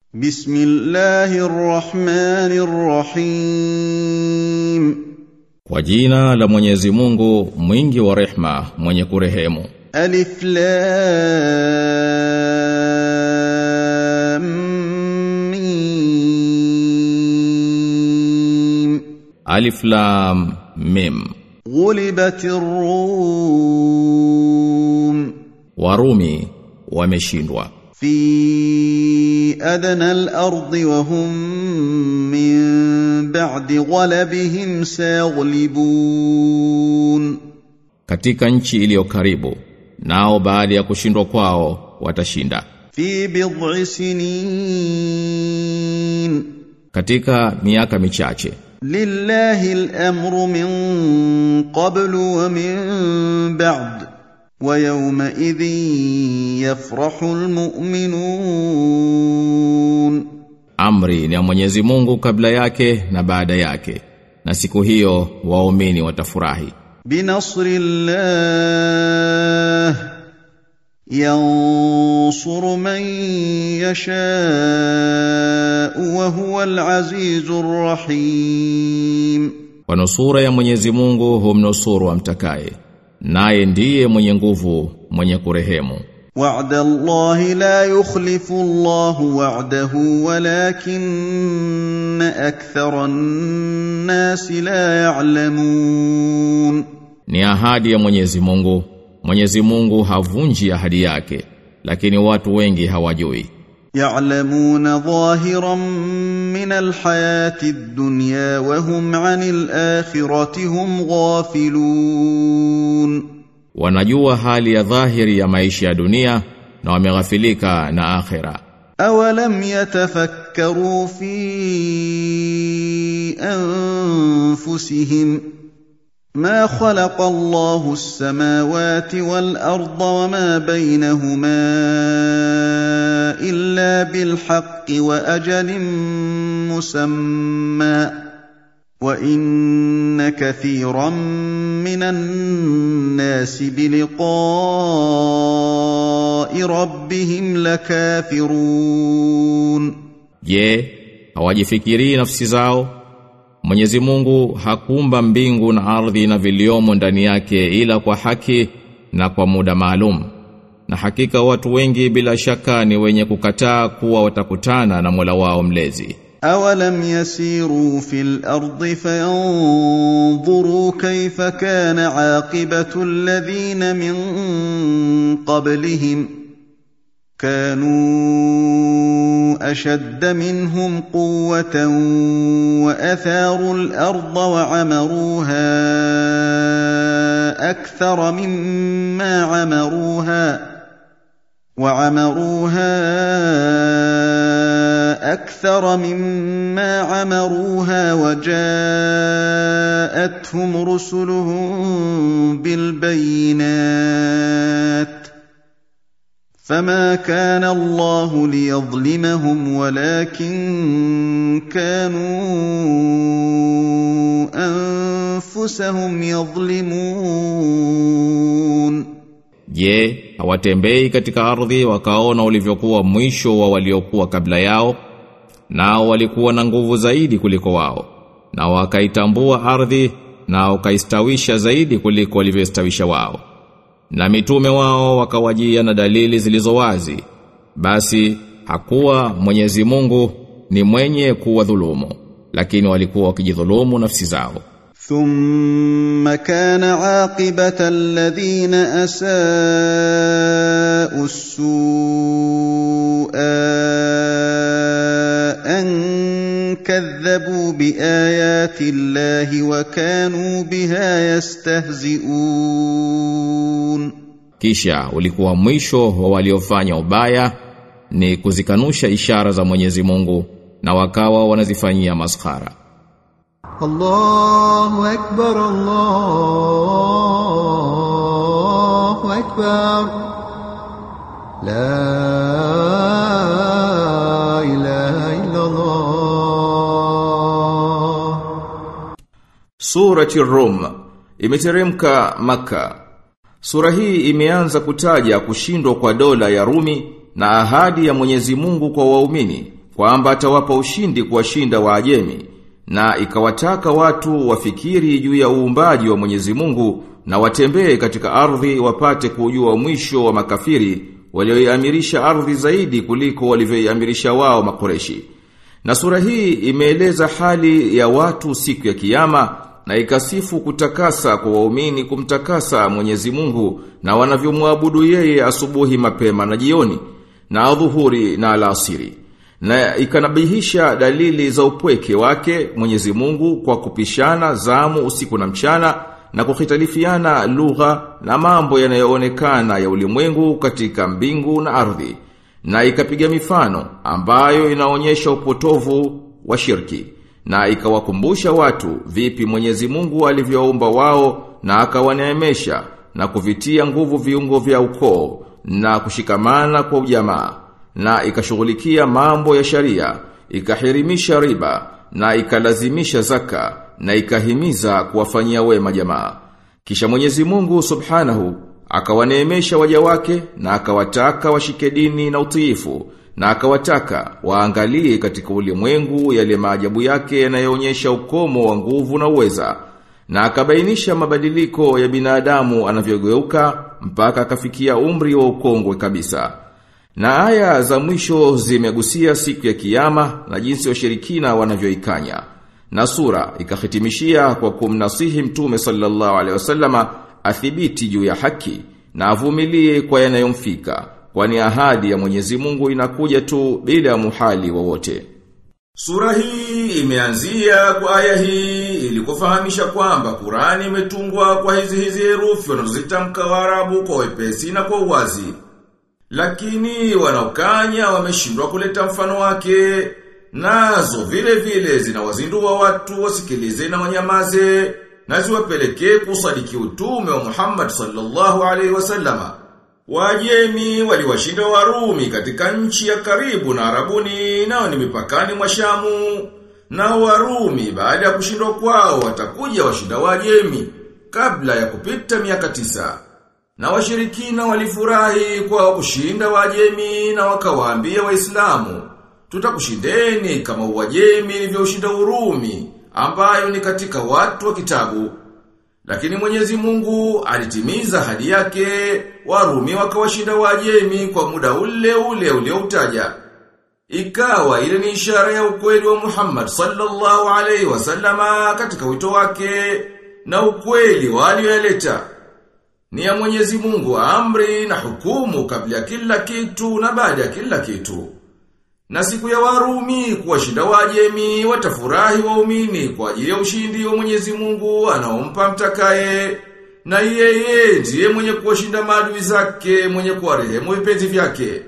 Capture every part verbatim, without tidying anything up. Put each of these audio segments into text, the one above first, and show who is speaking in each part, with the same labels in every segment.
Speaker 1: Bismillahirrahmanirrahim.
Speaker 2: Kwa jina la Mwenyezi Mungu mwingi wa rehema mwenye kurehemu.
Speaker 1: Alif Lam Mim.
Speaker 2: Alif Lam Mim.
Speaker 1: Ghulibatir Rum.
Speaker 2: Warumi wameshindwa.
Speaker 1: Fi adna al-ardi wa hum min ba'di ghalabihim saghlibun.
Speaker 2: Katika nchi iliyo karibu, nao baada ya kushindwa kwao watashinda.
Speaker 1: Fi bid'i sinin. Katika
Speaker 2: miaka michache.
Speaker 1: Lillahi al-amru min qablu wa min ba'd. Wa yawma idhin yafrahul mu'minun.
Speaker 2: Amri ni ya Mwenyezi Mungu kabla yake na baada yake, na siku hiyo waumini watafurahi.
Speaker 1: Binasrillah yansuru man yasha'u wa huwal azizur rahim.
Speaker 2: Kwa nusura ya Mwenyezi Mungu humnusuru amtakaye, naye ndiye mwenye nguvu mwenye kurehemu.
Speaker 1: Wa'da Allahi la yukhlifu Allahu wa'dahu walakinna akthara an-nasi la ya'lamun.
Speaker 2: Ni ahadi ya Mwenyezi Mungu, Mwenyezi Mungu havunji ahadi yake, lakini watu wengi hawajui.
Speaker 1: Ya'lamuna dhahiran min al-hayati ad-dunya wa hum 'anil akhirati hum ghafilun.
Speaker 2: Wanajua hali ya dhahiri ya maisha ya dunia na wameghafilika na akhira.
Speaker 1: Awalam yatafakkaru fi anfusihim ma khalaqa Allahu as-samawati wal arda wama baynahuma illa bil haqqi wa ajalin musamma wa inna kathiran minan nasi biliqa'i rabbihim lakafirun.
Speaker 2: Je, hawajifikiri nafsi zao? Mwenyezi Mungu hakuumba mbingu na ardhi na viliomo ndani yake ila kwa haki na kwa muda maalum. Na hakika watu wengi bila shaka ni wenye kukataa kuwa watakutana na Mola wao mlezi.
Speaker 1: أَوَلَمْ يَسِيرُوا فِي الْأَرْضِ فَيَنظُرُوا كَيْفَ كَانَ عَاقِبَةُ الَّذِينَ مِنْ قَبْلِهِمْ كَانُوا أَشَدَّ مِنْهُمْ قُوَّةً وَأَثَارُوا الْأَرْضَ وَعَمَرُوهَا أَكْثَرَ مِمَّا عَمَرُوهَا وَعَمَرُوهَا أكثر مما عمروها وجاءتهم رسلهم بالبينات فما كان الله ليظلمهم ولكن كانوا أنفسهم يظلمون.
Speaker 2: Je, hawatembei katika ardhi wakaona ulivyokuwa mwisho wa waliokuwa kabla yao? Nao walikuwa na nguvu zaidi kuliko wao, na wakaitambua ardhi na wakaistawisha zaidi kuliko walivyostawisha wao. Na mitume wao wakawajia na dalili zilizowazi. Basi hakuwa Mwenyezi Mungu ni mwenye kuwadhulumu, lakini walikuwa wakijidhulumu nafsi zao.
Speaker 1: ثم كان عاقبة الذين أساءوا السوء أن كذبوا بآيات الله وكانوا بها يستهزئون.
Speaker 2: Kisha ulikuwa mwisho wa waliofanya ubaya ni kuzikanusha ishara za Mwenyezi Mungu na wakawa wanazifanyia maskhara.
Speaker 3: Allahu akbar, Allahu akbar, la ilaha illa Allah.
Speaker 4: Surati Rum imeteremka Maka. Sura hii imeanza kutaja kushindwa kwa dola ya Rumi na ahadi ya Mwenyezi Mungu kwa waumini kwamba atawapa ushindi kuwashinda Waajemi, na ikawataka watu wafikiri juu ya uumbaji wa Mwenyezi Mungu na watembee katika ardhi wapate kujua mwisho wa makafiri walioiamirisha ardhi zaidi kuliko walivyoiamirisha wao Makureshi. Na sura hii imeeleza hali ya watu siku ya kiyama na ikasifu kutakasa kwa waumini kumtakasa Mwenyezi Mungu na wanavyomwabudu yeye asubuhi mapema na jioni na adhuhuri na alasiri. Na ikanabihisha dalili za upweke wake Mwenyezi Mungu kwa kupishana zamu usiku na mchana na kukhitalifiana lugha na mambo yanayoonekana ya ulimwengu katika mbingu na ardhi. Na ikapiga mifano ambayo inaonyesha upotovu wa shirki na ikawakumbusha watu vipi Mwenyezi Mungu alivyoumba wao na akawaneemesha na kuvitia nguvu viungo vya ukoo na kushikamana kwa ujamaa, na ikashughulikia mambo ya sharia, ikahirimisha riba na ikalazimisha zaka na ikahimiza kuwafanyia wema jamaa. Kisha Mwenyezi Mungu Subhanahu akawaneemesha waja wake na akawataka washike dini na utiifu na akawataka waangalie katika ulimwengu yale maajabu yake yanayoonyesha ukomo wa nguvu na uweza, na akabainisha mabadiliko ya binadamu anavyogeuka mpaka akafikia umri wa ukongwe kabisa. Na aya za mwisho zimegusia siku ya kiyama na jinsi washirikina wanavyoikanya. Na sura ikahitimishia kwa kumnasihi Mtume sallallahu alaihi wasallama athibiti juu ya haki na avumilie kwa yanayomfika, kwani ahadi ya Mwenyezi Mungu inakuja tu bila muhali wowote. Sura hii imeanzia kwa aya hii ili kufahamisha kwamba Qur'ani imetungwa kwa hizi hizi herufi wanazozitamka Waarabu kwa wepesi na kwa uwazi. Lakini wanaokanya wameshindwa kuleta mfano wake, nazo vile vile zinawazindua watu wasikilize na wanyamaze, na ziwapelekee kusadiki utume wa Muhammad sallallahu alaihi wasallama. Waajemi waliwashinda Warumi katika nchi ya karibu na Arabuni, nao ni mipakani mwa Shamu. Na Warumi baada ya kushindwa kwao watakuja washinda Waajemi kabla ya kupita miaka tisa. Na washirikina walifurahi kwa kushinda Waajemi na wakawaambia Waislamu, tutakushindeni kama Uajemi ilivyoshinda Urumi, ambayo ni katika watu wa kitabu. Lakini Mwenyezi Mungu alitimiza ahadi yake, Warumi wakawashinda Waajemi kwa muda ule ule ulioutaja. Ikawa ile ni ishara ya ukweli wa Muhammad sallallahu alaihi wasallama katika wito wake na ukweli walioyaleta. Ni ya Mwenyezi Mungu amri na hukumu kabla ya kila kitu na baada ya kila kitu. Na siku ya Warumi kuwashinda Waajemi watafurahi waumini kwa ajili ya ushindi wa Mwenyezi Mungu anaompa mtakaye, na yeye ndiye mwenye kuwashinda maadui zake, mwenye kuwarehemu vipenzi vyake.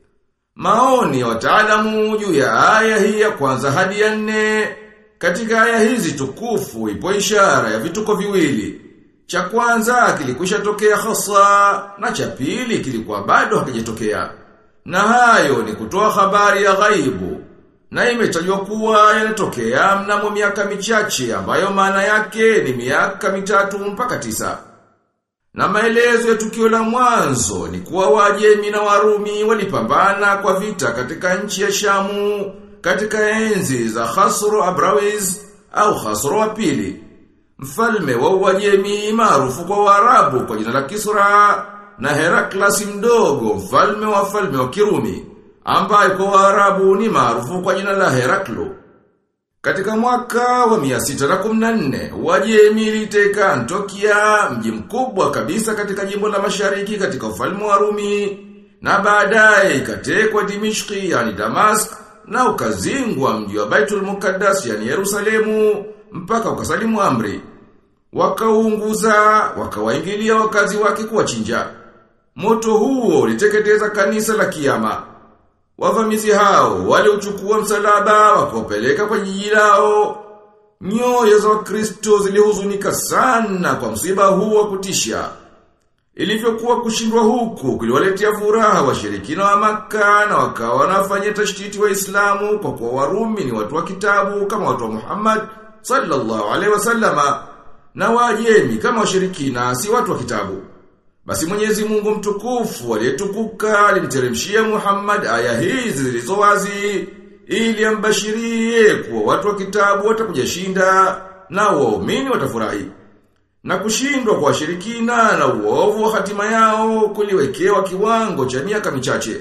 Speaker 4: Maoni ya wataalamu juu ya aya hii ya kwanza hadi ya nne. Katika aya hizi tukufu ipo ishara ya vituko viwili. Cha kwanza kilikwisha tokea hasa na cha pili kilikuwa bado hakijatokea. Na hayo ni kutoa habari ya ghaibu. Na imetajwa kuwa yanatokea mnamo miaka michache ambayo maana yake ni miaka mitatu mpaka tisa. Na maelezo ya tukio la mwanzo ni kuwa Waajemi na Warumi walipambana kwa vita katika nchi ya Shamu katika enzi za Khasro Abrawiz au Khasro wa pili, mfalme wa Uajemi maarufu kwa Waarabu kwa jina la Kisra, na Heraklas mdogo mfalme wa falme wa Kirumi ambaye kwa Waarabu ni maarufu kwa jina la Heraklo. Katika mwaka wa mia sita na kumi na nne Uajemi iliteka Antiokia, mji mkubwa kabisa katika jimbo la Mashariki katika ufalme wa Rumi, na baadaye ikatekwa Dimishki yani Damask, na ukazingwa mji wa Baitul Muqaddas yani Yerusalemu mpaka ukasalimu amri. Wakaunguza, wakawaingilia wakazi wake kuwachinja. Moto huo uliteketeza kanisa la Kiyama. Wavamizi hao waliuchukua msalaba wakaupeleka kwa jiji lao. Nyoyo za Wakristo zilihuzunika sana kwa msiba huu wa kutisha. Ilivyokuwa kushindwa huku kuliwaletea furaha washirikina wa Makka, na wakawa wanafanya tashtiti Waislamu kwa kuwa Warumi ni watu wa kitabu kama watu wa Muhammad sallallahu alaihi wasallama, na Waajemi kama washirikina si watu wa kitabu. Basi Mwenyezi Mungu mtukufu aliyetukuka alimteremshia Muhammad aya hizi zilizo wazi ili ambashirie kuwa watu wa kitabu watakujashinda na waumini watafurahi. Na kushindwa kwa washirikina na uovu wa hatima yao kuliwekewa kiwango cha miaka michache.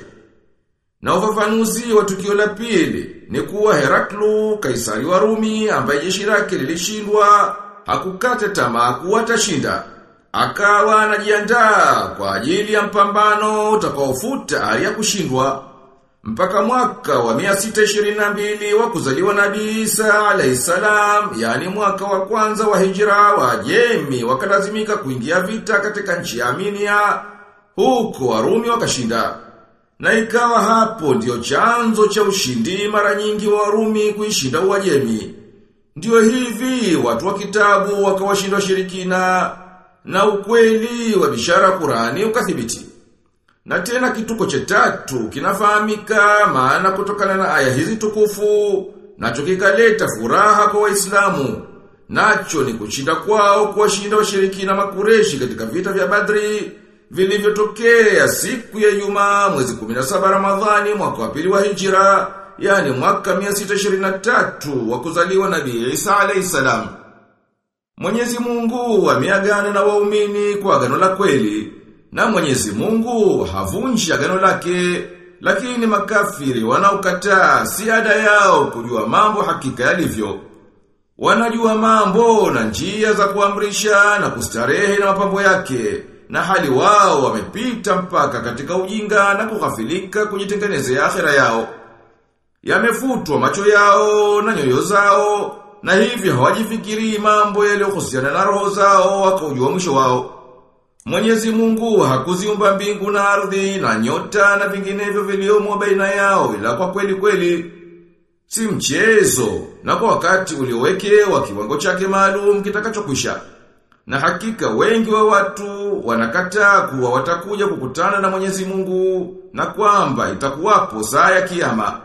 Speaker 4: Na ufafanuzi wa tukio la pili ni kuwa Heraklu, kaisari wa Rumi, ambaye jeshi lake lilishindwa, hakukata tamaa kuwa atashinda. Akawa anajiandaa kwa ajili ya mpambano utakaofuta hali ya kushindwa. Mpaka mwaka wa mia sita ishirini na mbili wa kuzaliwa Nabii Isa alayhi salam, yani mwaka wa kwanza wa hijra, Waajemi wakalazimika kuingia vita katika nchi ya Armenia, huko Warumi wakashinda. Na ikawa hapo ndio chanzo cha ushindi mara nyingi wa Warumi kuishinda Uajemi. Ndio hivi watu wa kitabu wakawashinda washirikina, na ukweli wa bishara Qur'ani ukathibiti. Na tena kituko cha tatu kinafahamika maana kutokana na aya hizi tukufu, nacho kikaleta furaha kwa Waislamu. Nacho ni kushinda kwao kuwashinda washirikina Makureshi katika vita vya Badri vilivyotokea siku ya Ijumaa mwezi kumi na saba Ramadhani mwaka wa pili wa Hijra, yani mwaka mia sita ishirini na tatu wa kuzaliwa Nabii Isa alayhi salam. Mwenyezi Mungu ameagana na waumini kwa agano la kweli, na Mwenyezi Mungu havunji agano lake, lakini makafiri wanaokataa si ada yao kujua mambo hakika yalivyo. Wanajua mambo na njia za kuamrisha na kustarehe na mapambo yake, na hali wao wamepita mpaka katika ujinga na kughafilika kujitengenezea akhera yao. Yamefutwa macho yao na nyoyo zao, na hivyo hawajifikiri mambo yaliyohusiana na roho zao wakaujua mwisho wao. Mwenyezi Mungu hakuziumba mbingu na ardhi na nyota na vinginevyo viliomo baina yao ila kwa kweli kweli. Si mchezo, na kwa wakati uliowekewa kiwango chake maalum kitakachokwisha. Na hakika wengi wa watu wanakataa kuwa watakuja kukutana na Mwenyezi Mungu, na kwamba itakuwapo saa ya kiyama.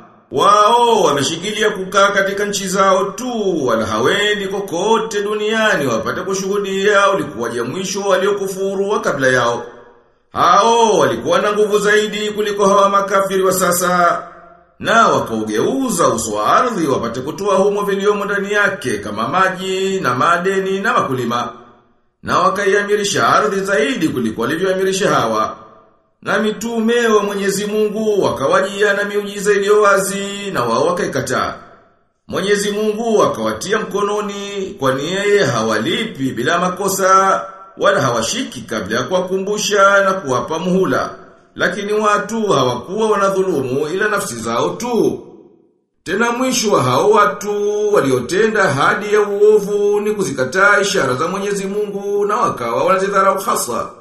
Speaker 4: Wao wameshikilia kukaa katika nchi zao tu, wala hawendi kokote duniani wapate kushuhudia ulikuwaje mwisho waliokufuru wa kabla yao. Hao walikuwa na nguvu zaidi kuliko hawa makafiri wa sasa, na wakaugeuza uso wa ardhi wapate kutoa humo viliomo ndani yake kama maji na madeni na makulima, na wakaiamirisha ardhi zaidi kuliko walivyoamirisha hawa. Na mitume wa Mwenyezi Mungu wakawajia na miujiza iliyo wazi, na wao wakaikataa. Mwenyezi Mungu akawatia mkononi, kwani yeye hawalipi bila makosa, wala hawashiki kabla ya kuwakumbusha na kuwapa muhula. Lakini watu hawakuwa wanadhulumu ila nafsi zao tu. Tena mwisho wa hao watu waliotenda hadi ya uovu ni kuzikataa ishara za Mwenyezi Mungu, na wakawa wanazidharau hasa.